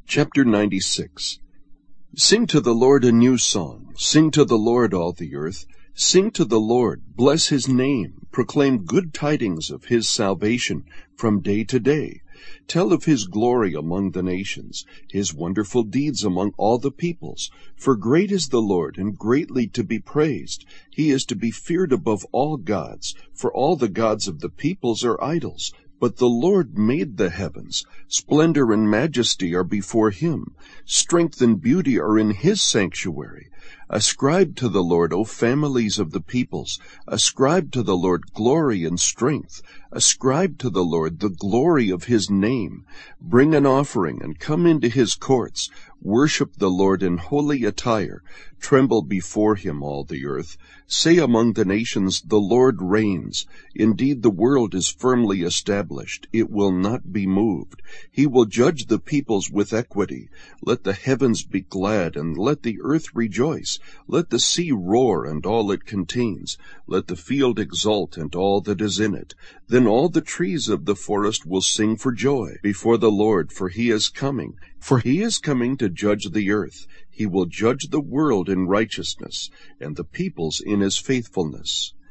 Chapter 96. Sing to the Lord a new song. Sing to the Lord, all the earth. Sing to the Lord, bless his name. Proclaim good tidings of his salvation from day to day. Tell of his glory among the nations, his wonderful deeds among all the peoples. For great is the Lord, and greatly to be praised. He is to be feared above all gods, for all the gods of the peoples are idols. But the Lord made the heavens. Splendor and majesty are before him. Strength and beauty are in his sanctuary. Ascribe to the Lord, O families of the peoples. Ascribe to the Lord glory and strength. Ascribe to the Lord the glory of his name. Bring an offering and come into his courts. Worship the Lord in holy attire. Tremble before him, all the earth. Say among the nations, the Lord reigns. Indeed, the world is firmly established. It will not be moved. He will judge the peoples with equity. Let the heavens be glad, and let the earth rejoice. Let the sea roar, and all it contains. Let the field exult, and all that is in it. Then all the trees of the forest will sing for joy before the Lord, for he is coming. For he is coming to judge the earth. He will judge the world in righteousness, and the peoples in his faithfulness.